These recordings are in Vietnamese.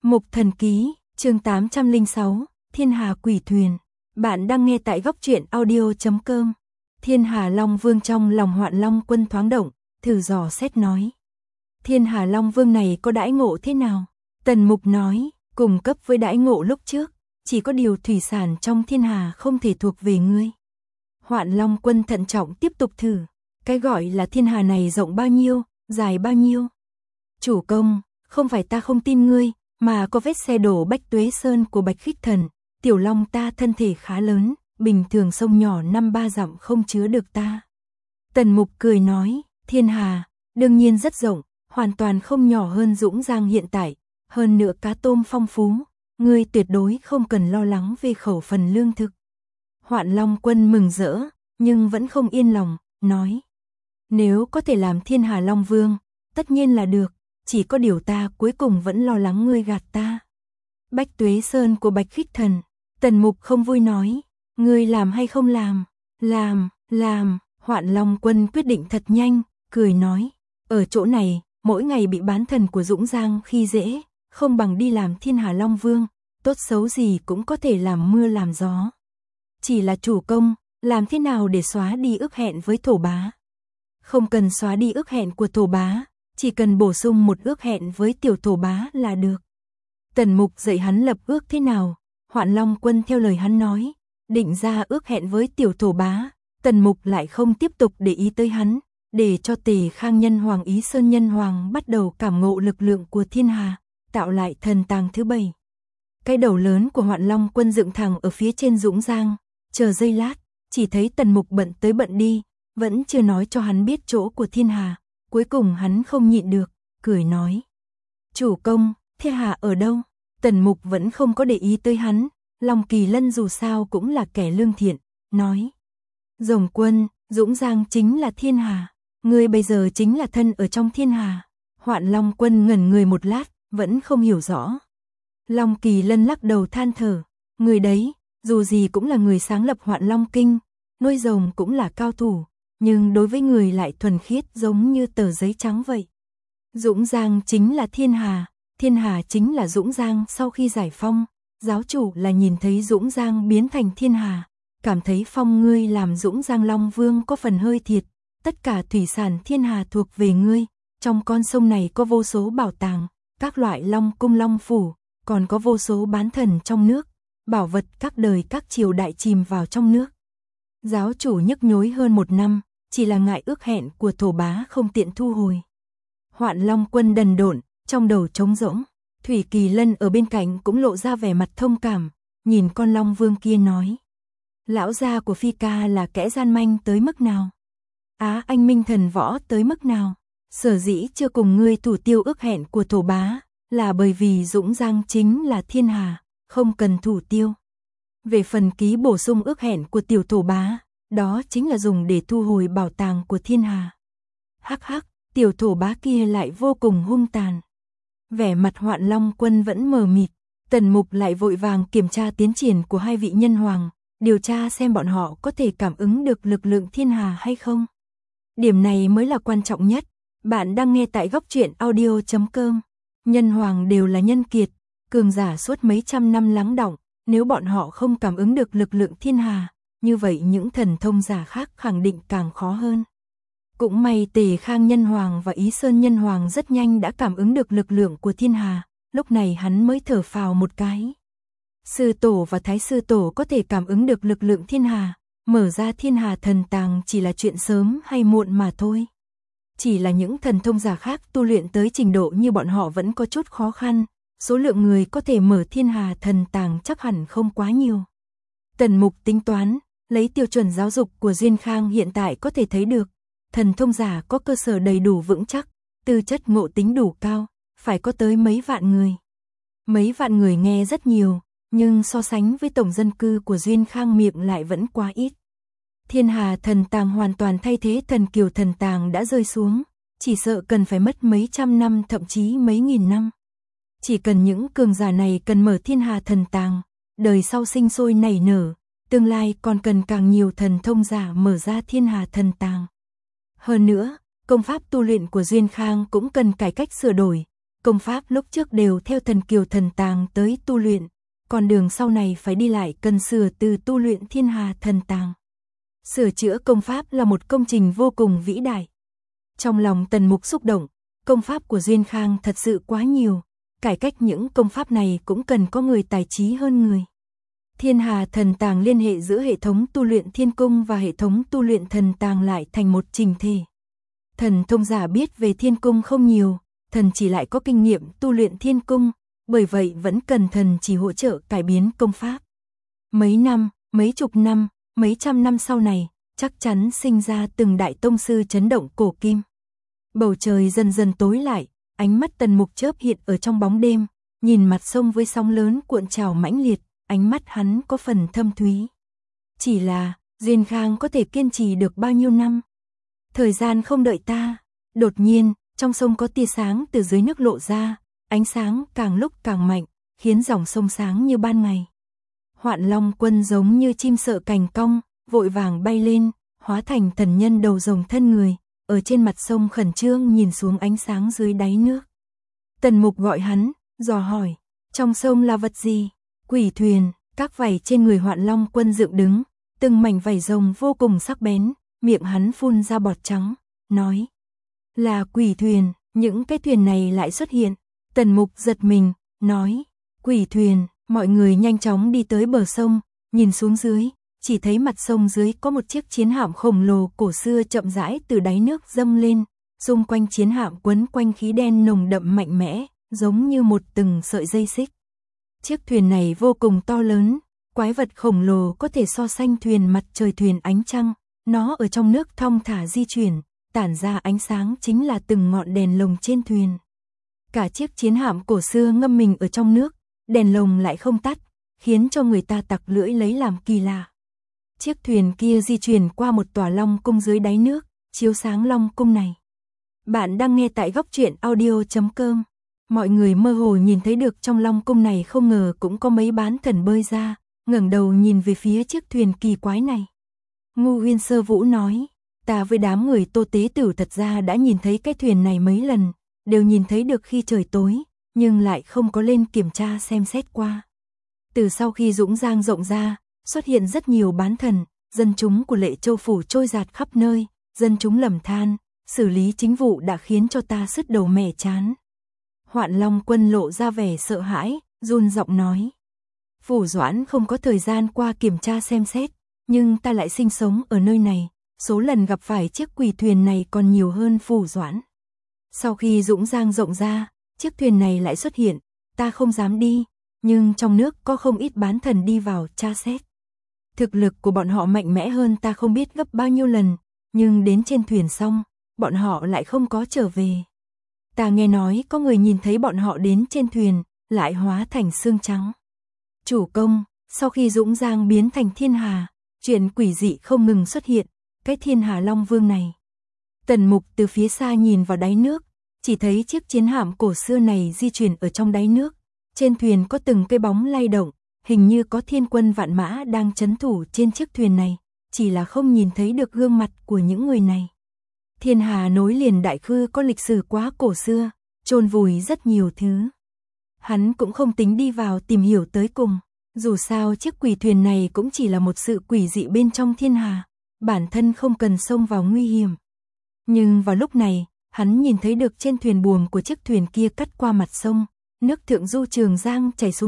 Mục Thần Ký, chương 806, Thiên Hà Quỷ Thuyền. Bạn đang nghe tại góc truyện audio.com. Thiên Hà Long Vương trong lòng Hoạn Long Quân thoáng động, thử dò xét nói. Thiên Hà Long Vương này có đãi ngộ thế nào? Tần Mục nói, cùng cấp với đãi ngộ lúc trước, chỉ có điều thủy sản trong thiên hà không thể thuộc về ngươi. Hoạn Long Quân thận trọng tiếp tục thử, cái gọi là thiên hà này rộng bao nhiêu, dài bao nhiêu? Chủ công, không phải ta không tin ngươi, mà có vết xe đổ Bách Tuế Sơn của Bạch Khích Thần, tiểu long ta thân thể khá lớn, bình thường sông nhỏ 5-3 dặm không chứa được ta. Tần Mục cười nói, thiên hà, đương nhiên rất rộng, hoàn toàn không nhỏ hơn Dũng Giang hiện tại, hơn nữa cá tôm phong phú, ngươi tuyệt đối không cần lo lắng về khẩu phần lương thực. Hoạn Long Quân mừng rỡ, nhưng vẫn không yên lòng, nói, nếu có thể làm Thiên Hà Long Vương, tất nhiên là được, chỉ có điều ta cuối cùng vẫn lo lắng ngươi gạt ta. Bách Tuế Sơn của Bạch Khích Thần, Tần Mục không vui nói, ngươi làm hay không làm? Làm, Hoạn Long Quân quyết định thật nhanh, cười nói, ở chỗ này, mỗi ngày bị bán thần của Dũng Giang khi dễ, không bằng đi làm Thiên Hà Long Vương, tốt xấu gì cũng có thể làm mưa làm gió. Chỉ là chủ công, làm thế nào để xóa đi ước hẹn với Thổ Bá? Không cần xóa đi ước hẹn của Thổ Bá, chỉ cần bổ sung một ước hẹn với tiểu Thổ Bá là được. Tần Mục dạy hắn lập ước thế nào, Hoạn Long Quân theo lời hắn nói, định ra ước hẹn với tiểu Thổ Bá, Tần Mục lại không tiếp tục để ý tới hắn, để cho Tề Khang Nhân Hoàng Ý Sơn Nhân Hoàng bắt đầu cảm ngộ lực lượng của thiên hà, tạo lại thần tàng thứ 7. Cái đầu lớn của Hoạn Long Quân dựng thẳng ở phía trên Dũng Giang, chờ giây lát, chỉ thấy Tần Mục bận tới bận đi, vẫn chưa nói cho hắn biết chỗ của thiên hà, cuối cùng hắn không nhịn được, cười nói. Chủ công, thiên hà ở đâu? Tần Mục vẫn không có để ý tới hắn, Long Kỳ Lân dù sao cũng là kẻ lương thiện, nói. Rồng Quân, Dũng Giang chính là thiên hà, ngươi bây giờ chính là thân ở trong thiên hà. Hoạn Long Quân ngẩn người một lát, vẫn không hiểu rõ. Long Kỳ Lân lắc đầu than thở, người đấy, dù gì cũng là người sáng lập Hoạn Long Kinh, nuôi rồng cũng là cao thủ, nhưng đối với người lại thuần khiết giống như tờ giấy trắng vậy. Dũng Giang chính là thiên hà chính là Dũng Giang sau khi giải phong, giáo chủ là nhìn thấy Dũng Giang biến thành thiên hà, cảm thấy phong ngươi làm Dũng Giang Long Vương có phần hơi thiệt, tất cả thủy sản thiên hà thuộc về ngươi, trong con sông này có vô số bảo tàng, các loại long cung long phủ, còn có vô số bán thần trong nước, bảo vật các đời các triều đại chìm vào trong nước. Giáo chủ nhức nhối hơn 1 năm, chỉ là ngại ước hẹn của Thổ Bá không tiện thu hồi. Hoạn Long Quân đần độn, trong đầu trống rỗng, Thủy Kỳ Lân ở bên cạnh cũng lộ ra vẻ mặt thông cảm, nhìn con Long Vương kia nói. Lão gia của Phi Ca là kẻ gian manh tới mức nào? Á Anh Minh thần võ tới mức nào? Sở dĩ chưa cùng ngươi thủ tiêu ước hẹn của Thổ Bá, là bởi vì Dũng Giang chính là thiên hà, không cần thủ tiêu. Về phần ký bổ sung ước hẹn của tiểu Thổ Bá, đó chính là dùng để thu hồi bảo tàng của thiên hà. Hắc hắc, tiểu Thổ Bá kia lại vô cùng hung tàn. Vẻ mặt Hoạn Long Quân vẫn mờ mịt, Tần Mục lại vội vàng kiểm tra tiến triển của hai vị nhân hoàng, điều tra xem bọn họ có thể cảm ứng được lực lượng thiên hà hay không. Điểm này mới là quan trọng nhất. Bạn đang nghe tại góc truyện audio.com. Nhân hoàng đều là nhân kiệt, cường giả suốt mấy trăm năm lắng đọng, nếu bọn họ không cảm ứng được lực lượng thiên hà, như vậy những thần thông giả khác khẳng định càng khó hơn. Cũng may Tề Khang Nhân Hoàng và Ý Sơn Nhân Hoàng rất nhanh đã cảm ứng được lực lượng của thiên hà, lúc này hắn mới thở phào một cái. Sư tổ và Thái sư tổ có thể cảm ứng được lực lượng thiên hà, mở ra thiên hà thần tàng chỉ là chuyện sớm hay muộn mà thôi. Chỉ là những thần thông giả khác tu luyện tới trình độ như bọn họ vẫn có chút khó khăn, số lượng người có thể mở thiên hà thần tàng chắc hẳn không quá nhiều. Tần Mục tính toán, lấy tiêu chuẩn giáo dục của Duyên Khang hiện tại có thể thấy được, thần thông giả có cơ sở đầy đủ vững chắc, tư chất ngộ tính đủ cao, phải có tới mấy vạn người. Mấy vạn người nghe rất nhiều, nhưng so sánh với tổng dân cư của Duyên Khang miệng lại vẫn quá ít. Thiên hà thần tàng hoàn toàn thay thế thần kiều thần tàng đã rơi xuống, chỉ sợ cần phải mất mấy trăm năm thậm chí mấy nghìn năm. Chỉ cần những cường giả này cần mở thiên hà thần tàng, đời sau sinh sôi nảy nở, tương lai còn cần càng nhiều thần thông giả mở ra thiên hà thần tàng. Hơn nữa, công pháp tu luyện của Duyên Khang cũng cần cải cách sửa đổi, công pháp lúc trước đều theo thần kiều thần tàng tới tu luyện, còn đường sau này phải đi lại cần sửa từ tu luyện thiên hà thần tàng. Sửa chữa công pháp là một công trình vô cùng vĩ đại. Trong lòng Tần Mục xúc động, công pháp của Duyên Khang thật sự quá nhiều, cải cách những công pháp này cũng cần có người tài trí hơn người. Thiên hà thần tàng liên hệ giữa hệ thống tu luyện thiên cung và hệ thống tu luyện thần tàng lại thành một trình thể. Thần thông giả biết về thiên cung không nhiều, thần chỉ lại có kinh nghiệm tu luyện thiên cung, bởi vậy vẫn cần thần chỉ hỗ trợ cải biến công pháp. Mấy năm, mấy chục năm, mấy trăm năm sau này, chắc chắn sinh ra từng đại tông sư chấn động cổ kim. Bầu trời dần dần tối lại, ánh mắt Tần Mục chớp hiện ở trong bóng đêm, nhìn mặt sông với sóng lớn cuộn trào mãnh liệt, ánh mắt hắn có phần thâm thúy. Chỉ là, Duyên Khang có thể kiên trì được bao nhiêu năm? Thời gian không đợi ta. Đột nhiên, trong sông có tia sáng từ dưới nước lộ ra, ánh sáng càng lúc càng mạnh, khiến dòng sông sáng như ban ngày. Hoạn Long Quân giống như chim sợ cành cong, vội vàng bay lên, hóa thành thần nhân đầu rồng thân người, ở trên mặt sông khẩn trương nhìn xuống ánh sáng dưới đáy nước. Tần Mục gọi hắn, dò hỏi, trong sông là vật gì? Quỷ thuyền. Các vảy trên người Hoạn Long Quân dựng đứng, từng mảnh vảy rồng vô cùng sắc bén, miệng hắn phun ra bọt trắng, nói, là quỷ thuyền. Những cái thuyền này lại xuất hiện. Tần Mục giật mình, nói, quỷ thuyền. Mọi người nhanh chóng đi tới bờ sông, nhìn xuống dưới, chỉ thấy mặt sông dưới có một chiếc chiến hạm khổng lồ cổ xưa chậm rãi từ đáy nước dâng lên, xung quanh chiến hạm quấn quanh khí đen nồng đậm mạnh mẽ, giống như một từng sợi dây xích. Chiếc thuyền này vô cùng to lớn, quái vật khổng lồ có thể so sánh thuyền mặt trời thuyền ánh trăng, nó ở trong nước thong thả di chuyển, tản ra ánh sáng chính là từng ngọn đèn lồng trên thuyền. Cả chiếc chiến hạm cổ xưa ngâm mình ở trong nước, đèn lồng lại không tắt, khiến cho người ta tặc lưỡi lấy làm kỳ lạ. Chiếc thuyền kia di chuyển qua một tòa long cung dưới đáy nước, chiếu sáng long cung này. Bạn đang nghe tại góc truyện audio.com. Mọi người mơ hồ nhìn thấy được trong long cung này không ngờ cũng có mấy bán thần bơi ra, ngẩng đầu nhìn về phía chiếc thuyền kỳ quái này. Ngu Huyên Sơ Vũ nói, ta với đám người Tô Tế Tử thật ra đã nhìn thấy cái thuyền này mấy lần, đều nhìn thấy được khi trời tối, nhưng lại không có lên kiểm tra xem xét qua. Từ sau khi Dũng Giang rộng ra, xuất hiện rất nhiều bán thần, dân chúng của Lệ Châu Phủ trôi dạt khắp nơi, dân chúng lầm than, xử lý chính vụ đã khiến cho ta sứt đầu mẻ chán. Hoạn Long Quân lộ ra vẻ sợ hãi, run giọng nói. Phủ Doãn không có thời gian qua kiểm tra xem xét, nhưng ta lại sinh sống ở nơi này, số lần gặp phải chiếc quỷ thuyền này còn nhiều hơn Phủ Doãn. Sau khi Dũng Giang rộng ra, chiếc thuyền này lại xuất hiện, ta không dám đi, nhưng trong nước có không ít bán thần đi vào tra xét. Thực lực của bọn họ mạnh mẽ hơn ta không biết gấp bao nhiêu lần, nhưng đến trên thuyền xong, bọn họ lại không có trở về. Ta nghe nói có người nhìn thấy bọn họ đến trên thuyền, lại hóa thành xương trắng. Chủ công, sau khi Dũng Giang biến thành thiên hà, chuyện quỷ dị không ngừng xuất hiện, cái thiên hà Long Vương này. Tần Mục từ phía xa nhìn vào đáy nước, chỉ thấy chiếc chiến hạm cổ xưa này di chuyển ở trong đáy nước. Trên thuyền có từng cây bóng lay động, hình như có thiên quân vạn mã đang trấn thủ trên chiếc thuyền này, chỉ là không nhìn thấy được gương mặt của những người này. Thiên hà nối liền đại khư có lịch sử quá cổ xưa, chôn vùi rất nhiều thứ. Hắn cũng không tính đi vào tìm hiểu tới cùng, dù sao chiếc quỷ thuyền này cũng chỉ là một sự quỷ dị bên trong thiên hà, bản thân không cần xông vào nguy hiểm. Nhưng vào lúc này, hắn nhìn thấy được trên thuyền buồm của chiếc thuyền kia cắt qua mặt sông, nước thượng du Trường Giang chảy xuống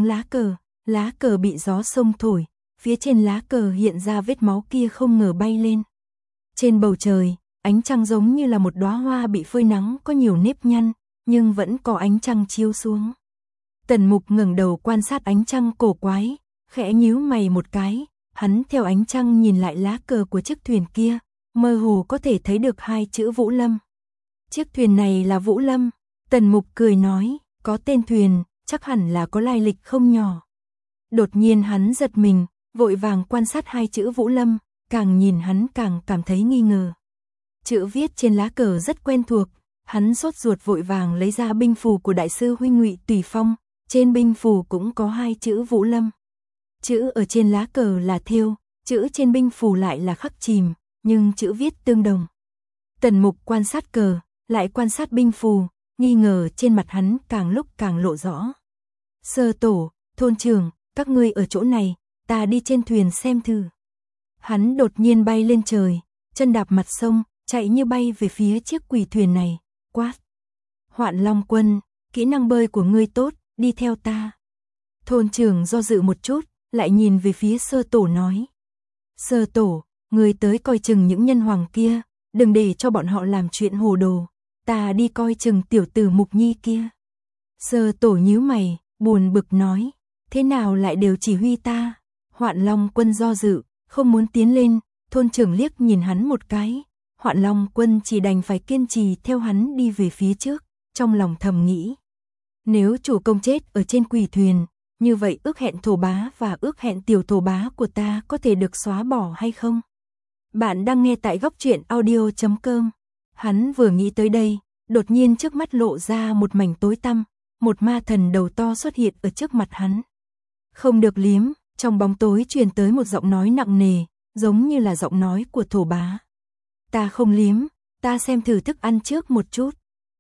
lá cờ bị gió sông thổi, phía trên lá cờ hiện ra vết máu kia không ngờ bay lên. Trên bầu trời, ánh trăng giống như là một đóa hoa bị phơi nắng có nhiều nếp nhăn, nhưng vẫn có ánh trăng chiếu xuống. Tần Mục ngẩng đầu quan sát ánh trăng cổ quái, khẽ nhíu mày một cái, hắn theo ánh trăng nhìn lại lá cờ của chiếc thuyền kia, mơ hồ có thể thấy được hai chữ Vũ Lâm. Chiếc thuyền này là Vũ Lâm, Tần Mục cười nói, có tên thuyền, chắc hẳn là có lai lịch không nhỏ. Đột nhiên hắn giật mình, vội vàng quan sát hai chữ Vũ Lâm, càng nhìn hắn càng cảm thấy nghi ngờ. Chữ viết trên lá cờ rất quen thuộc, hắn sốt ruột vội vàng lấy ra binh phù của đại sư huynh Ngụy Tùy Phong, trên binh phù cũng có hai chữ Vũ Lâm. Chữ ở trên lá cờ là thêu, chữ trên binh phù lại là khắc chìm, nhưng chữ viết tương đồng. Tần Mục quan sát cờ, lại quan sát binh phù, nghi ngờ trên mặt hắn càng lúc càng lộ rõ. Sơ tổ, thôn trưởng, các ngươi ở chỗ này, ta đi trên thuyền xem thử. Hắn đột nhiên bay lên trời, chân đạp mặt sông, chạy như bay về phía chiếc quỷ thuyền này, quát. Hoạn Long Quân, kỹ năng bơi của ngươi tốt, đi theo ta. Thôn trưởng do dự một chút, lại nhìn về phía sơ tổ nói. Sơ tổ, ngươi tới coi chừng những nhân hoàng kia, đừng để cho bọn họ làm chuyện hồ đồ, ta đi coi chừng tiểu tử Mục Nhi kia. Sơ tổ nhíu mày, buồn bực nói, thế nào lại đều chỉ huy ta? Hoạn Long Quân do dự, không muốn tiến lên, thôn trưởng liếc nhìn hắn một cái, Hoạn Long Quân chỉ đành phải kiên trì theo hắn đi về phía trước, trong lòng thầm nghĩ. Nếu chủ công chết ở trên quỷ thuyền, như vậy ước hẹn thổ bá và ước hẹn tiểu thổ bá của ta có thể được xóa bỏ hay không? Bạn đang nghe tại góc truyện audio.com. Hắn vừa nghĩ tới đây, đột nhiên trước mắt lộ ra một mảnh tối tăm, một ma thần đầu to xuất hiện ở trước mặt hắn. Không được liếm, trong bóng tối truyền tới một giọng nói nặng nề, giống như là giọng nói của thổ bá. Ta không liếm, ta xem thử thức ăn trước một chút.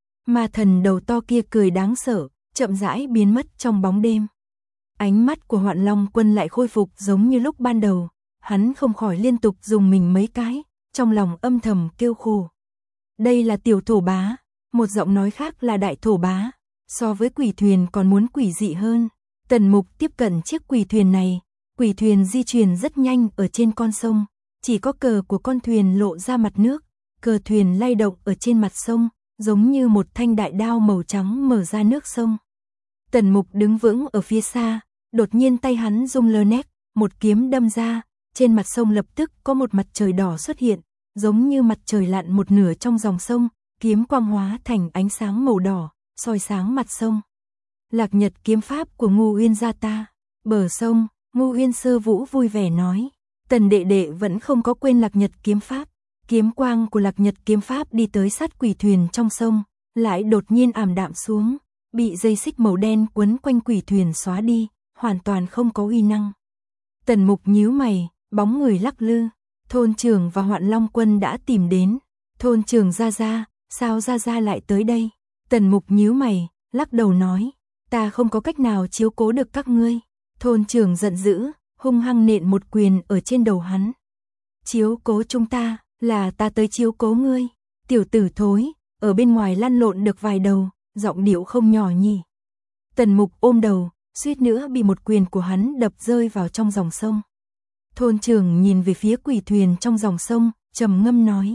Ma thần đầu to kia cười đáng sợ, chậm rãi biến mất trong bóng đêm. Ánh mắt của Hoạn Long Quân lại khôi phục giống như lúc ban đầu, hắn không khỏi liên tục dùng mình mấy cái, trong lòng âm thầm kêu khổ. Đây là tiểu thổ bá, một giọng nói khác là đại thổ bá, so với quỷ thuyền còn muốn quỷ dị hơn. Tần Mục tiếp cận chiếc quỷ thuyền này, quỷ thuyền di chuyển rất nhanh ở trên con sông, chỉ có cờ của con thuyền lộ ra mặt nước, cờ thuyền lay động ở trên mặt sông, giống như một thanh đại đao màu trắng mở ra nước sông. Tần Mục đứng vững ở phía xa, đột nhiên tay hắn rung lơ nét, một kiếm đâm ra, trên mặt sông lập tức có một mặt trời đỏ xuất hiện, giống như mặt trời lặn một nửa trong dòng sông, kiếm quang hóa thành ánh sáng màu đỏ, soi sáng mặt sông. Lạc Nhật kiếm pháp của Ngô Uyên gia ta. Bờ sông, Ngô Uyên Sơ Vũ vui vẻ nói, Tần đệ đệ vẫn không có quên Lạc Nhật kiếm pháp. Kiếm quang của Lạc Nhật kiếm pháp đi tới sát quỷ thuyền trong sông, lại đột nhiên ảm đạm xuống, bị dây xích màu đen quấn quanh quỷ thuyền xóa đi, hoàn toàn không có uy năng. Tần Mục nhíu mày, bóng người lắc lư, thôn trưởng và Hoạn Long Quân đã tìm đến. Thôn trưởng Gia Gia, sao Gia Gia lại tới đây? Tần Mục nhíu mày, lắc đầu nói, ta không có cách nào chiếu cố được các ngươi. Thôn trưởng giận dữ, hung hăng nện một quyền ở trên đầu hắn. Chiếu cố chúng ta, là ta tới chiếu cố ngươi. Tiểu tử thối, ở bên ngoài lăn lộn được vài đầu, giọng điệu không nhỏ nhỉ. Tần Mục ôm đầu, suýt nữa bị một quyền của hắn đập rơi vào trong dòng sông. Thôn trưởng nhìn về phía quỷ thuyền trong dòng sông, trầm ngâm nói.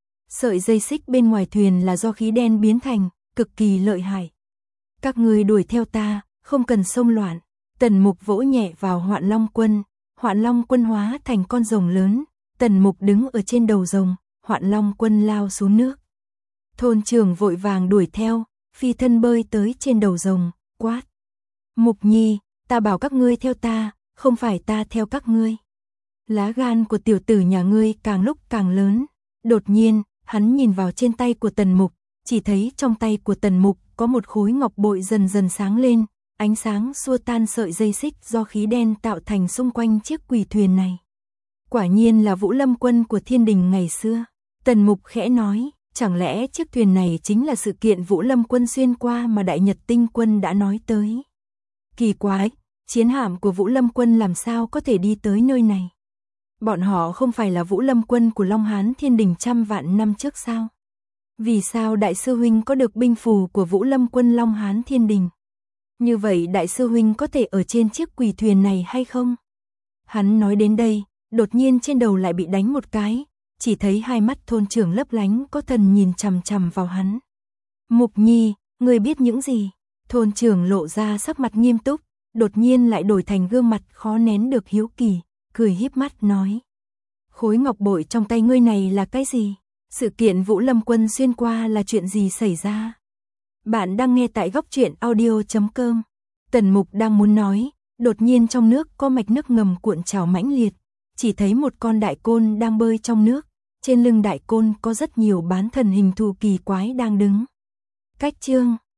Sợi dây xích bên ngoài thuyền là do khí đen biến thành, cực kỳ lợi hại. Các ngươi đuổi theo ta, không cần xông loạn. Tần Mục vỗ nhẹ vào Hoạn Long Quân, Hoạn Long Quân hóa thành con rồng lớn. Tần Mục đứng ở trên đầu rồng, Hoạn Long Quân lao xuống nước. Thôn trưởng vội vàng đuổi theo, phi thân bơi tới trên đầu rồng, quát. Mục Nhi, ta bảo các ngươi theo ta, không phải ta theo các ngươi. Lá gan của tiểu tử nhà ngươi càng lúc càng lớn. Đột nhiên, hắn nhìn vào trên tay của Tần Mục, chỉ thấy trong tay của Tần Mục có một khối ngọc bội dần dần sáng lên, ánh sáng xua tan sợi dây xích do khí đen tạo thành xung quanh chiếc quỷ thuyền này. Quả nhiên là Vũ Lâm Quân của Thiên Đình ngày xưa. Tần Mục khẽ nói, chẳng lẽ chiếc thuyền này chính là sự kiện Vũ Lâm Quân xuyên qua mà Đại Nhật Tinh Quân đã nói tới. Kỳ quái, chiến hạm của Vũ Lâm Quân làm sao có thể đi tới nơi này? Bọn họ không phải là Vũ Lâm Quân của Long Hán Thiên Đình trăm vạn năm trước sao? Vì sao Đại sư huynh có được binh phù của Vũ Lâm Quân Long Hán Thiên Đình? Như vậy Đại sư huynh có thể ở trên chiếc quỷ thuyền này hay không? Hắn nói đến đây, đột nhiên trên đầu lại bị đánh một cái, chỉ thấy hai mắt thôn trưởng lấp lánh có thần nhìn chằm chằm vào hắn. Mục Nhi, ngươi biết những gì? Thôn trưởng lộ ra sắc mặt nghiêm túc, đột nhiên lại đổi thành gương mặt khó nén được hiếu kỳ, cười híp mắt nói. Khối ngọc bội trong tay ngươi này là cái gì? Sự kiện Vũ Lâm Quân xuyên qua là chuyện gì xảy ra? Bạn đang nghe tại góc truyện audio.com. Tần Mục đang muốn nói, đột nhiên trong nước có mạch nước ngầm cuộn trào mãnh liệt, chỉ thấy một con đại côn đang bơi trong nước, trên lưng đại côn có rất nhiều bán thần hình thù kỳ quái đang đứng. Cách chương